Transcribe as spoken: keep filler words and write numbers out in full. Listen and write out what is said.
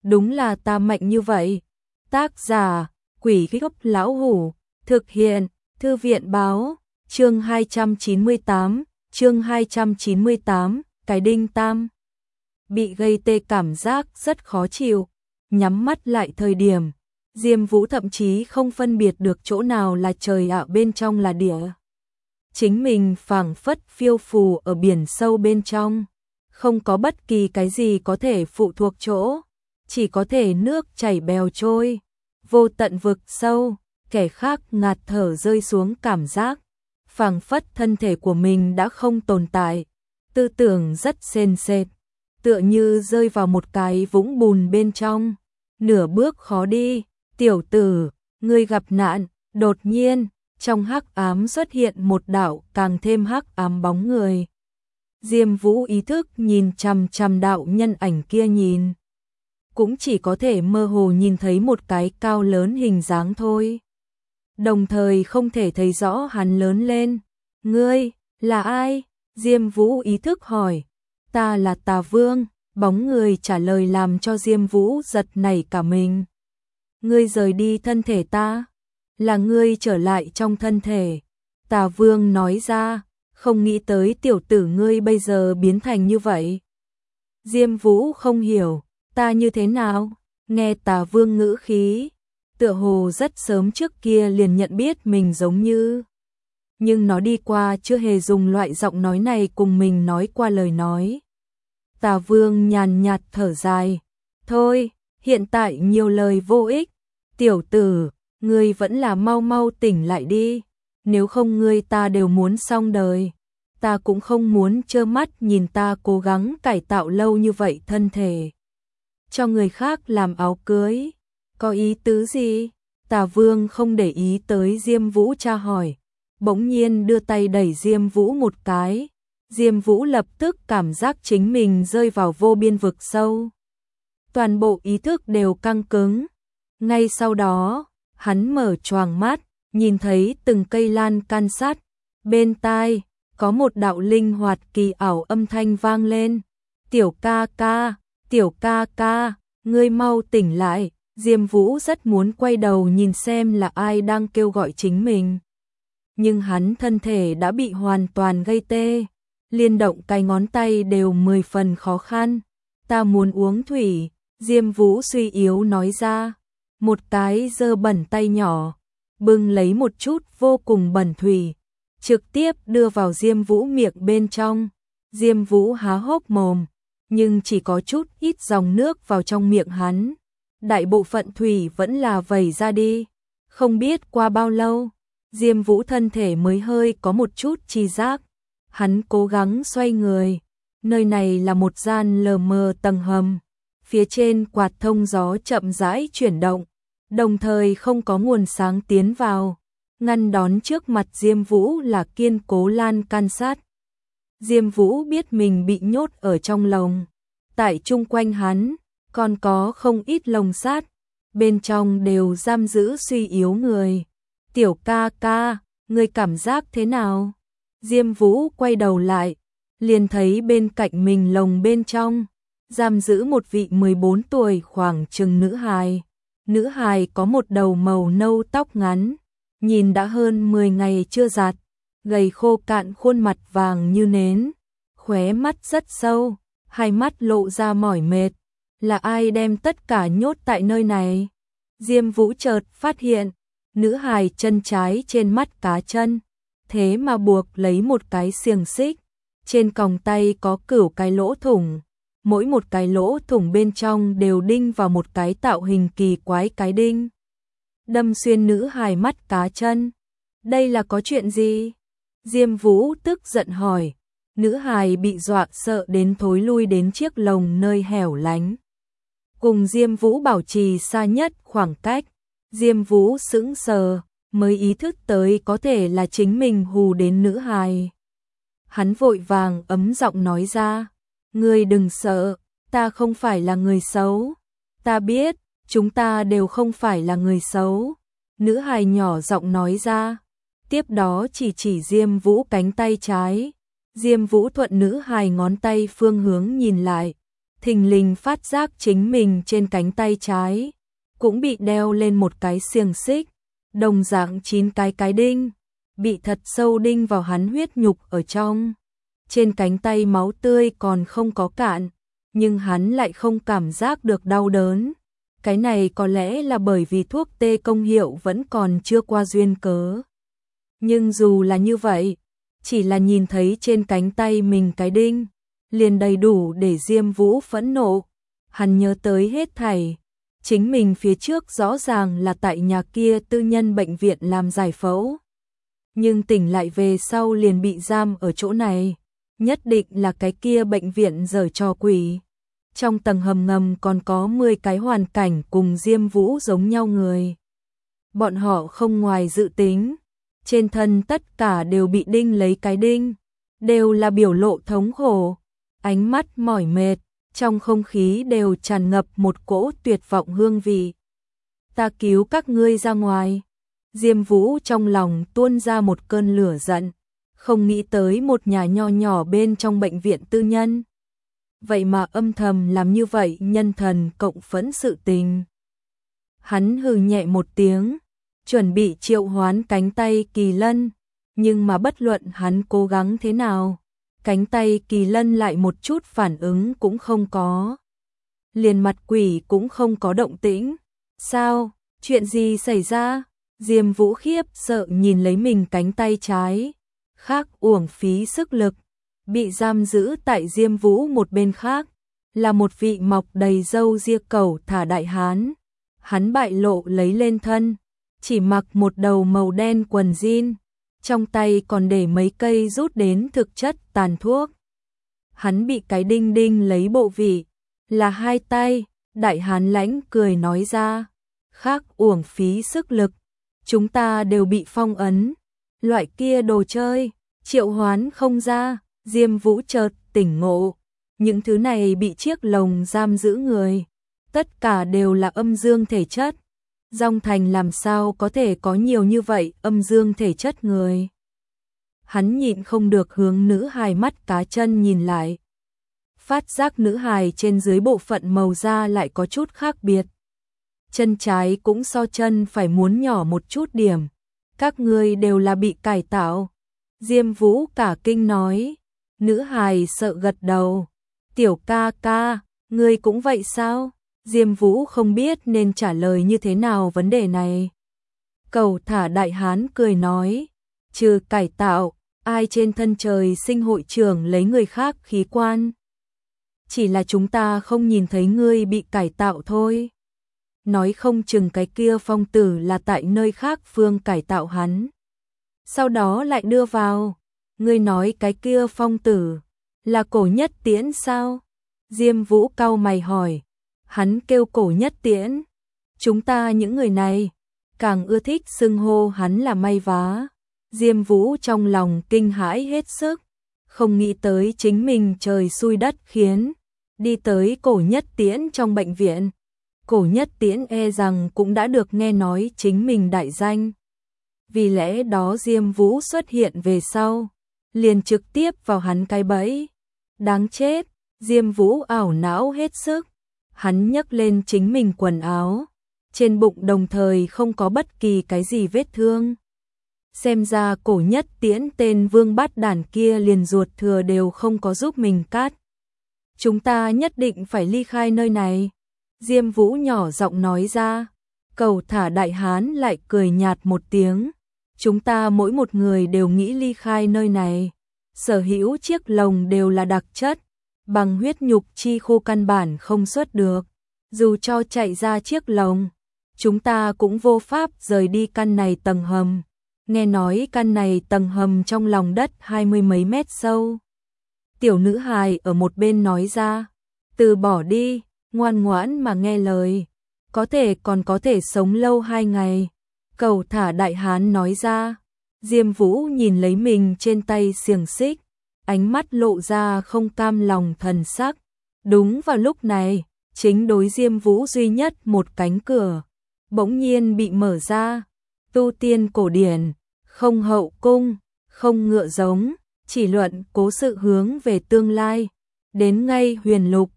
đúng là ta mạnh như vậy. Tác giả, Quỷ Gốc Lão Hủ, thực hiện, Thư viện Báo, chương hai trăm chín mươi tám, chương hai trăm chín mươi tám, cái đinh tam. Bị gây tê cảm giác rất khó chịu, nhắm mắt lại thời điểm, Diêm Vũ thậm chí không phân biệt được chỗ nào là trời ạ bên trong là địa. Chính mình phảng phất phiêu phù ở biển sâu bên trong, không có bất kỳ cái gì có thể phụ thuộc chỗ, chỉ có thể nước chảy bèo trôi, vô tận vực sâu, kẻ khác ngạt thở rơi xuống cảm giác, phảng phất thân thể của mình đã không tồn tại, tư tưởng rất sền sệt, tựa như rơi vào một cái vũng bùn bên trong, nửa bước khó đi. Tiểu tử, ngươi gặp nạn. Đột nhiên, trong hắc ám xuất hiện một đạo càng thêm hắc ám bóng người. Diêm Vũ ý thức nhìn chằm chằm đạo nhân ảnh kia nhìn, cũng chỉ có thể mơ hồ nhìn thấy một cái cao lớn hình dáng thôi. Đồng thời không thể thấy rõ hắn lớn lên. Ngươi, là ai? Diêm Vũ ý thức hỏi. Ta là Tà Vương. Bóng người trả lời làm cho Diêm Vũ giật nảy cả mình. Ngươi rời đi thân thể ta, là ngươi trở lại trong thân thể. Tà Vương nói ra, không nghĩ tới tiểu tử ngươi bây giờ biến thành như vậy. Diêm Vũ không hiểu, ta như thế nào? Nghe Tà Vương ngữ khí, tựa hồ rất sớm trước kia liền nhận biết mình giống như. Nhưng nó đi qua chưa hề dùng loại giọng nói này cùng mình nói qua lời nói. Tà Vương nhàn nhạt thở dài, thôi, hiện tại nhiều lời vô ích. Tiểu tử, ngươi vẫn là mau mau tỉnh lại đi, nếu không ngươi ta đều muốn xong đời. Ta cũng không muốn trơ mắt nhìn ta cố gắng cải tạo lâu như vậy thân thể, cho người khác làm áo cưới. Có ý tứ gì? Tà Vương không để ý tới Diêm Vũ tra hỏi, bỗng nhiên đưa tay đẩy Diêm Vũ một cái. Diêm Vũ lập tức cảm giác chính mình rơi vào vô biên vực sâu. Toàn bộ ý thức đều căng cứng. Ngay sau đó, hắn mở choàng mắt, nhìn thấy từng cây lan can sắt. Bên tai, có một đạo linh hoạt kỳ ảo âm thanh vang lên. Tiểu ca ca, tiểu ca ca, ngươi mau tỉnh lại. Diêm Vũ rất muốn quay đầu nhìn xem là ai đang kêu gọi chính mình. Nhưng hắn thân thể đã bị hoàn toàn gây tê. Liên động cái ngón tay đều mười phần khó khăn. Ta muốn uống thủy, Diêm Vũ suy yếu nói ra. Một cái dơ bẩn tay nhỏ, bưng lấy một chút vô cùng bẩn thủy, trực tiếp đưa vào Diêm Vũ miệng bên trong. Diêm Vũ há hốc mồm, nhưng chỉ có chút ít dòng nước vào trong miệng hắn. Đại bộ phận thủy vẫn là vẩy ra đi. Không biết qua bao lâu, Diêm Vũ thân thể mới hơi có một chút tri giác. Hắn cố gắng xoay người. Nơi này là một gian lờ mờ tầng hầm. Phía trên quạt thông gió chậm rãi chuyển động, đồng thời không có nguồn sáng tiến vào. Ngăn đón trước mặt Diêm Vũ là kiên cố lan can sắt. Diêm Vũ biết mình bị nhốt ở trong lồng. Tại chung quanh hắn, còn có không ít lồng sắt. Bên trong đều giam giữ suy yếu người. Tiểu ca ca, ngươi cảm giác thế nào? Diêm Vũ quay đầu lại, liền thấy bên cạnh mình lồng bên trong giam giữ một vị mười bốn tuổi khoảng chừng nữ hài. Nữ hài có một đầu màu nâu tóc ngắn, nhìn đã hơn mười ngày chưa giặt, gầy khô cạn, khuôn mặt vàng như nến, khóe mắt rất sâu, hai mắt lộ ra mỏi mệt. Là ai đem tất cả nhốt tại nơi này? Diêm Vũ chợt phát hiện, nữ hài chân trái trên mắt cá chân, thế mà buộc lấy một cái xiềng xích, trên còng tay có cửu cái lỗ thủng. Mỗi một cái lỗ thủng bên trong đều đinh vào một cái tạo hình kỳ quái cái đinh, đâm xuyên nữ hài mắt cá chân. Đây là có chuyện gì? Diêm Vũ tức giận hỏi. Nữ hài bị dọa sợ đến thối lui đến chiếc lồng nơi hẻo lánh, cùng Diêm Vũ bảo trì xa nhất khoảng cách. Diêm Vũ sững sờ, mới ý thức tới có thể là chính mình hù đến nữ hài. Hắn vội vàng ấm giọng nói ra, ngươi đừng sợ, ta không phải là người xấu. Ta biết, chúng ta đều không phải là người xấu. Nữ hài nhỏ giọng nói ra, tiếp đó chỉ chỉ Diêm Vũ cánh tay trái. Diêm Vũ thuận nữ hài ngón tay phương hướng nhìn lại, thình lình phát giác chính mình trên cánh tay trái cũng bị đeo lên một cái xiềng xích, đồng dạng chín cái cái đinh, bị thật sâu đinh vào hắn huyết nhục ở trong. Trên cánh tay máu tươi còn không có cạn, nhưng hắn lại không cảm giác được đau đớn. Cái này có lẽ là bởi vì thuốc tê công hiệu vẫn còn chưa qua duyên cớ. Nhưng dù là như vậy, chỉ là nhìn thấy trên cánh tay mình cái đinh, liền đầy đủ để Diêm Vũ phẫn nộ. Hắn nhớ tới hết thảy, chính mình phía trước rõ ràng là tại nhà kia tư nhân bệnh viện làm giải phẫu. Nhưng tỉnh lại về sau liền bị giam ở chỗ này, nhất định là cái kia bệnh viện giở trò quỷ. Trong tầng hầm ngầm còn có mười cái hoàn cảnh cùng Diêm Vũ giống nhau người. Bọn họ không ngoài dự tính, trên thân tất cả đều bị đinh lấy cái đinh, đều là biểu lộ thống khổ, ánh mắt mỏi mệt, trong không khí đều tràn ngập một cỗ tuyệt vọng hương vị. Ta cứu các ngươi ra ngoài. Diêm Vũ trong lòng tuôn ra một cơn lửa giận, không nghĩ tới một nhà nho nhỏ bên trong bệnh viện tư nhân. Vậy mà âm thầm làm như vậy nhân thần cộng phẫn sự tình. Hắn hừ nhẹ một tiếng, chuẩn bị triệu hoán cánh tay Kỳ Lân, nhưng mà bất luận hắn cố gắng thế nào, cánh tay Kỳ Lân lại một chút phản ứng cũng không có. Liền mặt quỷ cũng không có động tĩnh. Sao? Chuyện gì xảy ra? Diêm Vũ khiếp sợ nhìn lấy mình cánh tay trái, khác uổng phí sức lực, bị giam giữ tại Diêm Vũ một bên khác, là một vị mọc đầy râu ria cẩu thả đại hán. Hắn bại lộ lấy lên thân, chỉ mặc một đầu màu đen quần jean, trong tay còn để mấy cây rút đến thực chất tàn thuốc. Hắn bị cái đinh đinh lấy bộ vị, là hai tay. Đại hán lãnh cười nói ra, khác uổng phí sức lực, chúng ta đều bị phong ấn, loại kia đồ chơi, triệu hoán không ra. Diêm Vũ chợt tỉnh ngộ, những thứ này bị chiếc lồng giam giữ người, tất cả đều là âm dương thể chất. Dòng Thành làm sao có thể có nhiều như vậy âm dương thể chất người. Hắn nhịn không được hướng nữ hài mắt cá chân nhìn lại. Phát giác nữ hài trên dưới bộ phận màu da lại có chút khác biệt. Chân trái cũng so chân phải muốn nhỏ một chút điểm. Các ngươi đều là bị cải tạo. Diêm Vũ cả kinh nói. Nữ hài sợ gật đầu. Tiểu ca ca, ngươi cũng vậy sao? Diêm Vũ không biết nên trả lời như thế nào vấn đề này. Cẩu thả đại hán cười nói, trừ cải tạo, ai trên thân trời sinh hội trưởng lấy người khác khí quan. Chỉ là chúng ta không nhìn thấy ngươi bị cải tạo thôi. Nói không chừng cái kia phong tử là tại nơi khác phương cải tạo hắn. Sau đó lại đưa vào. Ngươi nói cái kia phong tử là Cổ Nhất Tiễn sao? Diêm Vũ cau mày hỏi. Hắn kêu Cổ Nhất Tiễn. Chúng ta những người này càng ưa thích xưng hô hắn là may vá. Diêm Vũ trong lòng kinh hãi hết sức, không nghĩ tới chính mình trời xui đất khiến, đi tới Cổ Nhất Tiễn trong bệnh viện. Cổ Nhất Tiễn e rằng cũng đã được nghe nói chính mình đại danh. Vì lẽ đó Diêm Vũ xuất hiện về sau, liền trực tiếp vào hắn cái bẫy. Đáng chết, Diêm Vũ ảo não hết sức. Hắn nhấc lên chính mình quần áo, trên bụng đồng thời không có bất kỳ cái gì vết thương. Xem ra Cổ Nhất Tiễn tên vương bát đản kia liền ruột thừa đều không có giúp mình cắt. Chúng ta nhất định phải ly khai nơi này. Diêm Vũ nhỏ giọng nói ra. Cẩu thả đại hán lại cười nhạt một tiếng. Chúng ta mỗi một người đều nghĩ ly khai nơi này. Sở hữu chiếc lồng đều là đặc chất, bằng huyết nhục chi khô căn bản không xuất được. Dù cho chạy ra chiếc lồng, chúng ta cũng vô pháp rời đi căn này tầng hầm. Nghe nói căn này tầng hầm trong lòng đất hai mươi mấy mét sâu. Tiểu nữ hài ở một bên nói ra, từ bỏ đi, ngoan ngoãn mà nghe lời, có thể còn có thể sống lâu hai ngày. Cẩu thả đại hán nói ra. Diêm Vũ nhìn lấy mình trên tay xiềng xích, ánh mắt lộ ra không cam lòng thần sắc. Đúng vào lúc này, chính đối Diêm Vũ duy nhất một cánh cửa bỗng nhiên bị mở ra. Tu tiên cổ điển, không hậu cung, không ngựa giống, chỉ luận cố sự hướng về tương lai. Đến ngay huyền lục,